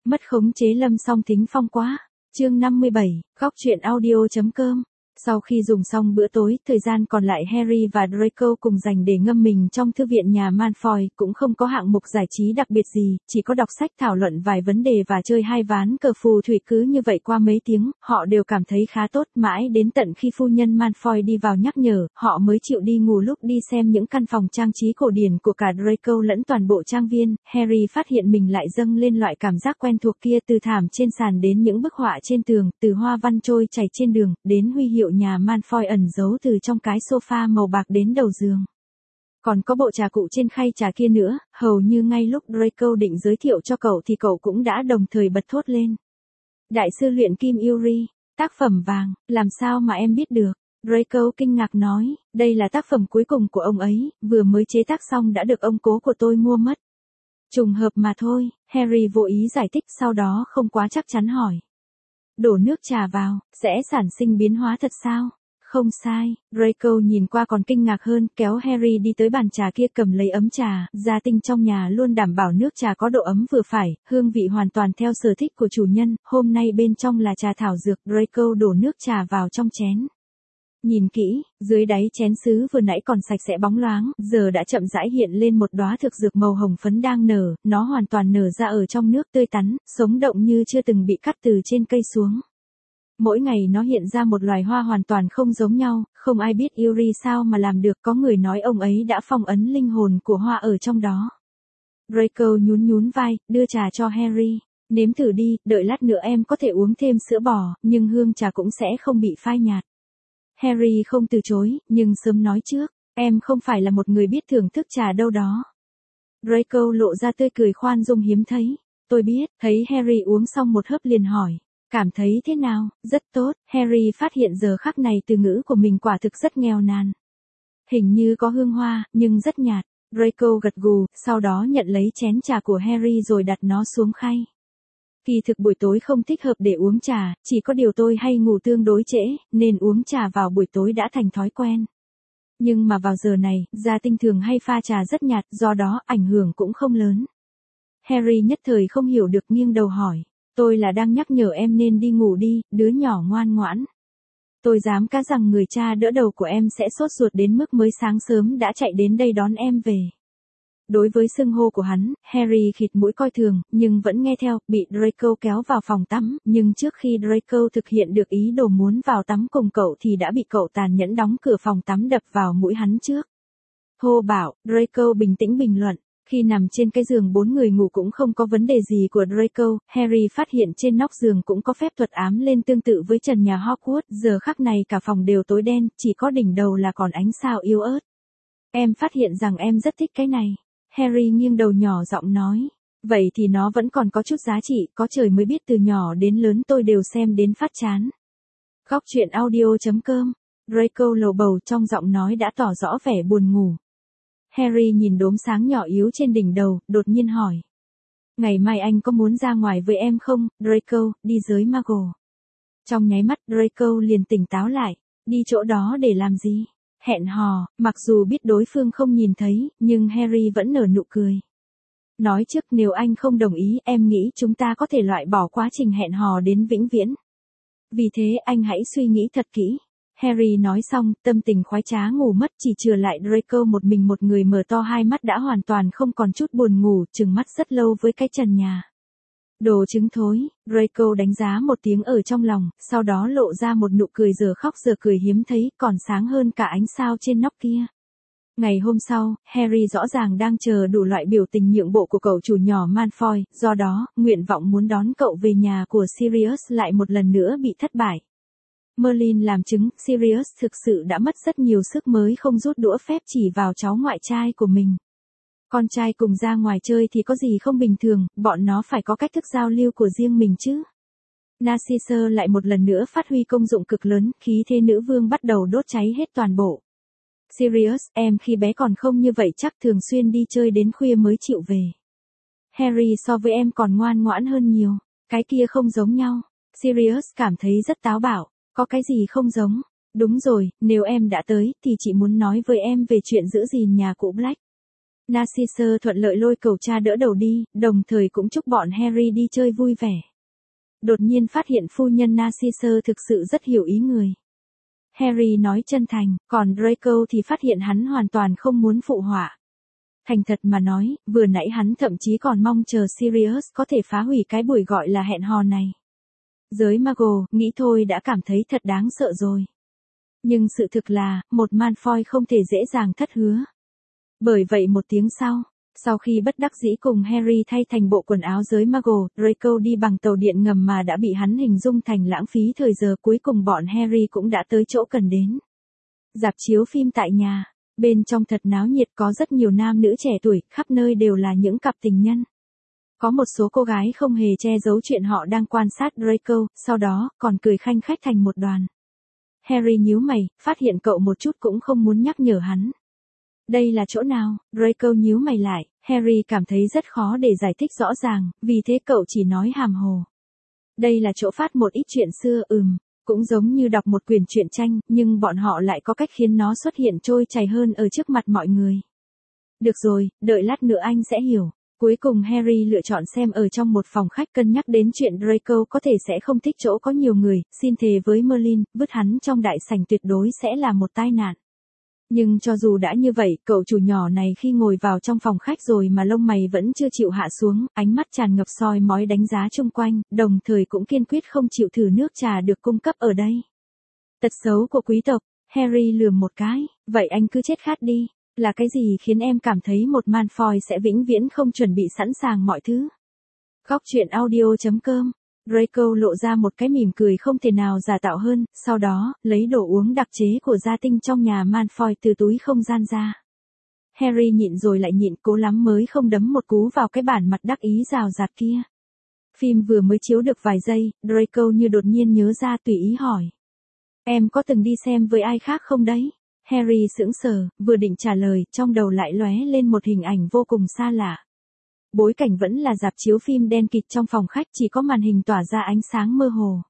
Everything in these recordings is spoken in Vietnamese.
Mất khống chế Lâm Song Thính Phong quá. Chương 57, góc truyện audio.com. Sau khi dùng xong bữa tối, thời gian còn lại Harry và Draco cùng dành để ngâm mình trong thư viện nhà Malfoy, cũng không có hạng mục giải trí đặc biệt gì, chỉ có đọc sách thảo luận vài vấn đề và chơi hai ván cờ phù thủy. Cứ như vậy qua mấy tiếng, họ đều cảm thấy khá tốt, mãi đến tận khi phu nhân Malfoy đi vào nhắc nhở, họ mới chịu đi ngủ. Lúc đi xem những căn phòng trang trí cổ điển của cả Draco lẫn toàn bộ trang viên, Harry phát hiện mình lại dâng lên loại cảm giác quen thuộc kia, từ thảm trên sàn đến những bức họa trên tường, từ hoa văn trôi chảy trên đường, đến huy hiệu nhà Malfoy ẩn giấu từ trong cái sofa màu bạc đến đầu giường. Còn có bộ trà cụ trên khay trà kia nữa, hầu như ngay lúc Draco định giới thiệu cho cậu thì cậu cũng đã đồng thời bật thốt lên. Đại sư luyện kim Yuri, tác phẩm vàng, làm sao mà em biết được? Draco kinh ngạc nói, đây là tác phẩm cuối cùng của ông ấy, vừa mới chế tác xong đã được ông cố của tôi mua mất. Trùng hợp mà thôi, Harry vô ý giải thích, sau đó không quá chắc chắn hỏi. Đổ nước trà vào, sẽ sản sinh biến hóa thật sao? Không sai, Draco nhìn qua còn kinh ngạc hơn, kéo Harry đi tới bàn trà kia, cầm lấy ấm trà, gia tinh trong nhà luôn đảm bảo nước trà có độ ấm vừa phải, hương vị hoàn toàn theo sở thích của chủ nhân, hôm nay bên trong là trà thảo dược. Draco đổ nước trà vào trong chén. Nhìn kỹ, dưới đáy chén sứ vừa nãy còn sạch sẽ bóng loáng, giờ đã chậm rãi hiện lên một đóa thực dược màu hồng phấn đang nở, nó hoàn toàn nở ra ở trong nước, tươi tắn, sống động như chưa từng bị cắt từ trên cây xuống. Mỗi ngày nó hiện ra một loài hoa hoàn toàn không giống nhau, không ai biết Yuri sao mà làm được, có người nói ông ấy đã phong ấn linh hồn của hoa ở trong đó. Draco nhún vai, đưa trà cho Harry. Nếm thử đi, đợi lát nữa em có thể uống thêm sữa bò, nhưng hương trà cũng sẽ không bị phai nhạt. Harry không từ chối, nhưng sớm nói trước, em không phải là một người biết thưởng thức trà đâu đó. Draco lộ ra tươi cười khoan dung hiếm thấy. Tôi biết, thấy Harry uống xong một hớp liền hỏi. Cảm thấy thế nào? Rất tốt. Harry phát hiện giờ khắc này từ ngữ của mình quả thực rất nghèo nàn. Hình như có hương hoa, nhưng rất nhạt. Draco gật gù, sau đó nhận lấy chén trà của Harry rồi đặt nó xuống khay. Kỳ thực buổi tối không thích hợp để uống trà, chỉ có điều tôi hay ngủ tương đối trễ, nên uống trà vào buổi tối đã thành thói quen. Nhưng mà vào giờ này, gia tinh thường hay pha trà rất nhạt, do đó ảnh hưởng cũng không lớn. Harry nhất thời không hiểu được, nghiêng đầu hỏi. Tôi là đang nhắc nhở em nên đi ngủ đi, đứa nhỏ ngoan ngoãn. Tôi dám cá rằng người cha đỡ đầu của em sẽ sốt ruột đến mức mới sáng sớm đã chạy đến đây đón em về. Đối với xưng hô của hắn, Harry khịt mũi coi thường, nhưng vẫn nghe theo, bị Draco kéo vào phòng tắm, nhưng trước khi Draco thực hiện được ý đồ muốn vào tắm cùng cậu thì đã bị cậu tàn nhẫn đóng cửa phòng tắm đập vào mũi hắn trước. Hô bảo, Draco bình tĩnh bình luận. Khi nằm trên cái giường 4 người ngủ cũng không có vấn đề gì của Draco, Harry phát hiện trên nóc giường cũng có phép thuật ám lên tương tự với trần nhà Hogwarts, giờ khắc này cả phòng đều tối đen, chỉ có đỉnh đầu là còn ánh sao yếu ớt. Em phát hiện rằng em rất thích cái này. Harry nghiêng đầu nhỏ giọng nói. Vậy thì nó vẫn còn có chút giá trị, có trời mới biết từ nhỏ đến lớn tôi đều xem đến phát chán. Góc truyện audio.com. Draco lầu bầu, trong giọng nói đã tỏ rõ vẻ buồn ngủ. Harry nhìn đốm sáng nhỏ yếu trên đỉnh đầu, đột nhiên hỏi. Ngày mai anh có muốn ra ngoài với em không, Draco, đi giới Muggle? Trong nháy mắt, Draco liền tỉnh táo lại. Đi chỗ đó để làm gì? Hẹn hò, mặc dù biết đối phương không nhìn thấy, nhưng Harry vẫn nở nụ cười. Nói trước, nếu anh không đồng ý, em nghĩ chúng ta có thể loại bỏ quá trình hẹn hò đến vĩnh viễn. Vì thế anh hãy suy nghĩ thật kỹ. Harry nói xong, tâm tình khoái trá ngủ mất, chỉ chừa lại Draco một mình, một người mở to hai mắt đã hoàn toàn không còn chút buồn ngủ, trừng mắt rất lâu với cái trần nhà. Đồ trứng thối, Draco đánh giá một tiếng ở trong lòng, sau đó lộ ra một nụ cười giờ khóc giờ cười hiếm thấy, còn sáng hơn cả ánh sao trên nóc kia. Ngày hôm sau, Harry rõ ràng đang chờ đủ loại biểu tình nhượng bộ của cậu chủ nhỏ Malfoy, do đó, nguyện vọng muốn đón cậu về nhà của Sirius lại một lần nữa bị thất bại. Merlin làm chứng, Sirius thực sự đã mất rất nhiều sức mới không rút đũa phép chỉ vào cháu ngoại trai của mình. Con trai cùng ra ngoài chơi thì có gì không bình thường, bọn nó phải có cách thức giao lưu của riêng mình chứ. Narcissa lại một lần nữa phát huy công dụng cực lớn, khí thế nữ vương bắt đầu đốt cháy hết toàn bộ. Sirius, em khi bé còn không như vậy, chắc thường xuyên đi chơi đến khuya mới chịu về. Harry so với em còn ngoan ngoãn hơn nhiều, cái kia không giống nhau. Sirius cảm thấy rất táo bạo. Có cái gì không giống? Đúng rồi, nếu em đã tới, thì chị muốn nói với em về chuyện giữ gìn nhà cụ Black. Narcissus thuận lợi lôi cầu cha đỡ đầu đi, đồng thời cũng chúc bọn Harry đi chơi vui vẻ. Đột nhiên phát hiện phu nhân Narcissus thực sự rất hiểu ý người. Harry nói chân thành, còn Draco thì phát hiện hắn hoàn toàn không muốn phụ họa. Thành thật mà nói, vừa nãy hắn thậm chí còn mong chờ Sirius có thể phá hủy cái buổi gọi là hẹn hò này. Giới Muggle, nghĩ thôi đã cảm thấy thật đáng sợ rồi. Nhưng sự thực là, một Malfoy không thể dễ dàng thất hứa. Bởi vậy một tiếng sau khi bất đắc dĩ cùng Harry thay thành bộ quần áo giới Muggle, Draco đi bằng tàu điện ngầm mà đã bị hắn hình dung thành lãng phí thời giờ, cuối cùng bọn Harry cũng đã tới chỗ cần đến. Rạp chiếu phim tại nhà, bên trong thật náo nhiệt, có rất nhiều nam nữ trẻ tuổi, khắp nơi đều là những cặp tình nhân. Có một số cô gái không hề che giấu chuyện họ đang quan sát Draco, sau đó còn cười khanh khách thành một đoàn. Harry nhíu mày, phát hiện cậu một chút cũng không muốn nhắc nhở hắn. Đây là chỗ nào? Draco nhíu mày lại, Harry cảm thấy rất khó để giải thích rõ ràng, vì thế cậu chỉ nói hàm hồ. Đây là chỗ phát một ít chuyện xưa, cũng giống như đọc một quyển truyện tranh, nhưng bọn họ lại có cách khiến nó xuất hiện trôi chảy hơn ở trước mặt mọi người. Được rồi, đợi lát nữa anh sẽ hiểu. Cuối cùng Harry lựa chọn xem ở trong một phòng khách, cân nhắc đến chuyện Draco có thể sẽ không thích chỗ có nhiều người, xin thề với Merlin, vứt hắn trong đại sảnh tuyệt đối sẽ là một tai nạn. Nhưng cho dù đã như vậy, cậu chủ nhỏ này khi ngồi vào trong phòng khách rồi mà lông mày vẫn chưa chịu hạ xuống, ánh mắt tràn ngập soi mói đánh giá chung quanh, đồng thời cũng kiên quyết không chịu thử nước trà được cung cấp ở đây. Tật xấu của quý tộc, Harry lườm một cái, vậy anh cứ chết khát đi, là cái gì khiến em cảm thấy một Malfoy sẽ vĩnh viễn không chuẩn bị sẵn sàng mọi thứ? Góc truyện audio.com. Draco lộ ra một cái mỉm cười không thể nào giả tạo hơn, sau đó, lấy đồ uống đặc chế của gia tinh trong nhà Malfoy từ túi không gian ra. Harry nhịn rồi lại nhịn, cố lắm mới không đấm một cú vào cái bản mặt đắc ý rào rạt kia. Phim vừa mới chiếu được vài giây, Draco như đột nhiên nhớ ra tùy ý hỏi. Em có từng đi xem với ai khác không đấy? Harry sững sờ, vừa định trả lời, trong đầu lại lóe lên một hình ảnh vô cùng xa lạ. Bối cảnh vẫn là rạp chiếu phim đen kịt, trong phòng khách chỉ có màn hình tỏa ra ánh sáng mơ hồ.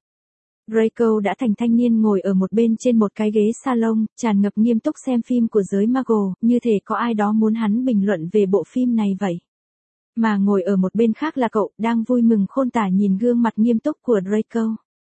Draco đã thành thanh niên ngồi ở một bên trên một cái ghế salon, tràn ngập nghiêm túc xem phim của giới Muggle, như thể có ai đó muốn hắn bình luận về bộ phim này vậy. Mà ngồi ở một bên khác là cậu, đang vui mừng khôn tả nhìn gương mặt nghiêm túc của Draco.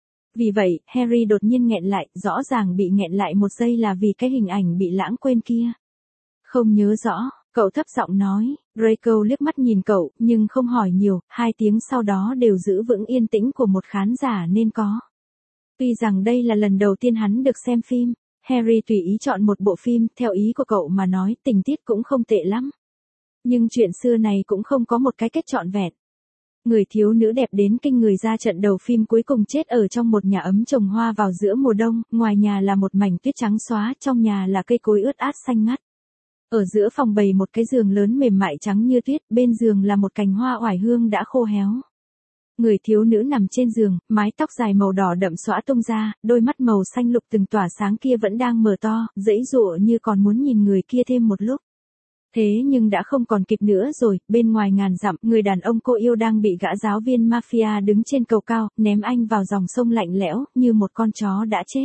Vì vậy, Harry đột nhiên nghẹn lại, rõ ràng bị nghẹn lại một giây là vì cái hình ảnh bị lãng quên kia. Không nhớ rõ. Cậu thấp giọng nói, Draco liếc mắt nhìn cậu, nhưng không hỏi nhiều, 2 tiếng sau đó đều giữ vững yên tĩnh của một khán giả nên có. Tuy rằng đây là lần đầu tiên hắn được xem phim, Harry tùy ý chọn một bộ phim, theo ý của cậu mà nói, tình tiết cũng không tệ lắm. Nhưng chuyện xưa này cũng không có một cái kết trọn vẹn. Người thiếu nữ đẹp đến kinh người ra trận đầu phim cuối cùng chết ở trong một nhà ấm trồng hoa vào giữa mùa đông, ngoài nhà là một mảnh tuyết trắng xóa, trong nhà là cây cối ướt át xanh ngắt. Ở giữa phòng bày một cái giường lớn mềm mại trắng như tuyết, bên giường là một cành hoa oải hương đã khô héo. Người thiếu nữ nằm trên giường, mái tóc dài màu đỏ đậm xõa tung ra, đôi mắt màu xanh lục từng tỏa sáng kia vẫn đang mở to, giãy giụa như còn muốn nhìn người kia thêm một lúc. Thế nhưng đã không còn kịp nữa rồi, bên ngoài ngàn dặm, người đàn ông cô yêu đang bị gã giáo viên mafia đứng trên cầu cao, ném anh vào dòng sông lạnh lẽo, như một con chó đã chết.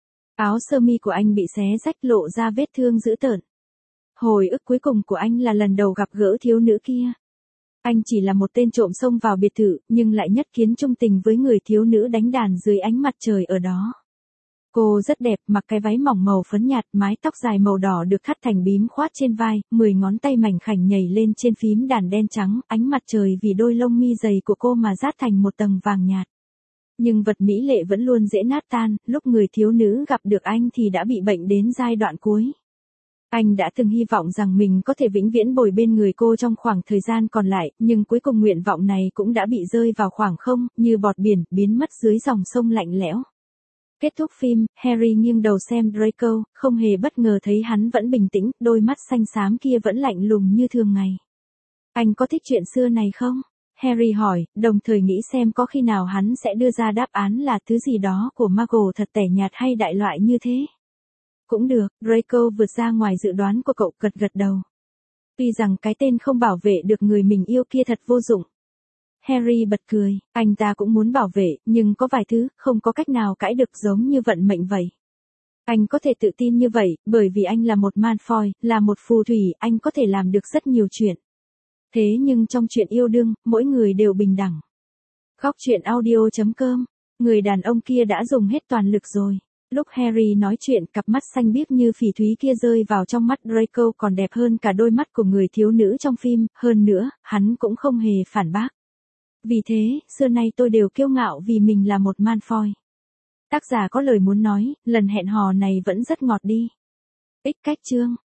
Áo sơ mi của anh bị xé rách, lộ ra vết thương dữ tợn. Hồi ức cuối cùng của anh là lần đầu gặp gỡ thiếu nữ kia. Anh chỉ là một tên trộm xông vào biệt thự, nhưng lại nhất kiến chung tình với người thiếu nữ đánh đàn dưới ánh mặt trời ở đó. Cô rất đẹp, mặc cái váy mỏng màu phấn nhạt, mái tóc dài màu đỏ được thắt thành bím khoát trên vai, 10 ngón tay mảnh khảnh nhảy lên trên phím đàn đen trắng, ánh mặt trời vì đôi lông mi dày của cô mà rát thành một tầng vàng nhạt. Nhưng vật mỹ lệ vẫn luôn dễ nát tan, lúc người thiếu nữ gặp được anh thì đã bị bệnh đến giai đoạn cuối. Anh đã từng hy vọng rằng mình có thể vĩnh viễn bồi bên người cô trong khoảng thời gian còn lại, nhưng cuối cùng nguyện vọng này cũng đã bị rơi vào khoảng không, như bọt biển, biến mất dưới dòng sông lạnh lẽo. Kết thúc phim, Harry nghiêng đầu xem Draco, không hề bất ngờ thấy hắn vẫn bình tĩnh, đôi mắt xanh xám kia vẫn lạnh lùng như thường ngày. Anh có thích chuyện xưa này không? Harry hỏi, đồng thời nghĩ xem có khi nào hắn sẽ đưa ra đáp án là thứ gì đó của Muggle thật tẻ nhạt hay đại loại như thế. Cũng được, Draco vượt ra ngoài dự đoán của cậu, gật gật đầu. Tuy rằng cái tên không bảo vệ được người mình yêu kia thật vô dụng. Harry bật cười, anh ta cũng muốn bảo vệ, nhưng có vài thứ, không có cách nào cãi được, giống như vận mệnh vậy. Anh có thể tự tin như vậy, bởi vì anh là một Malfoy, là một phù thủy, anh có thể làm được rất nhiều chuyện. Thế nhưng trong chuyện yêu đương, mỗi người đều bình đẳng. Góc truyện audio.com. Người đàn ông kia đã dùng hết toàn lực rồi. Lúc Harry nói chuyện, cặp mắt xanh biếc như phỉ thúy kia rơi vào trong mắt Draco còn đẹp hơn cả đôi mắt của người thiếu nữ trong phim, hơn nữa, hắn cũng không hề phản bác. Vì thế, xưa nay tôi đều kiêu ngạo vì mình là một Malfoy. Tác giả có lời muốn nói, lần hẹn hò này vẫn rất ngọt đi. Ích cách chương.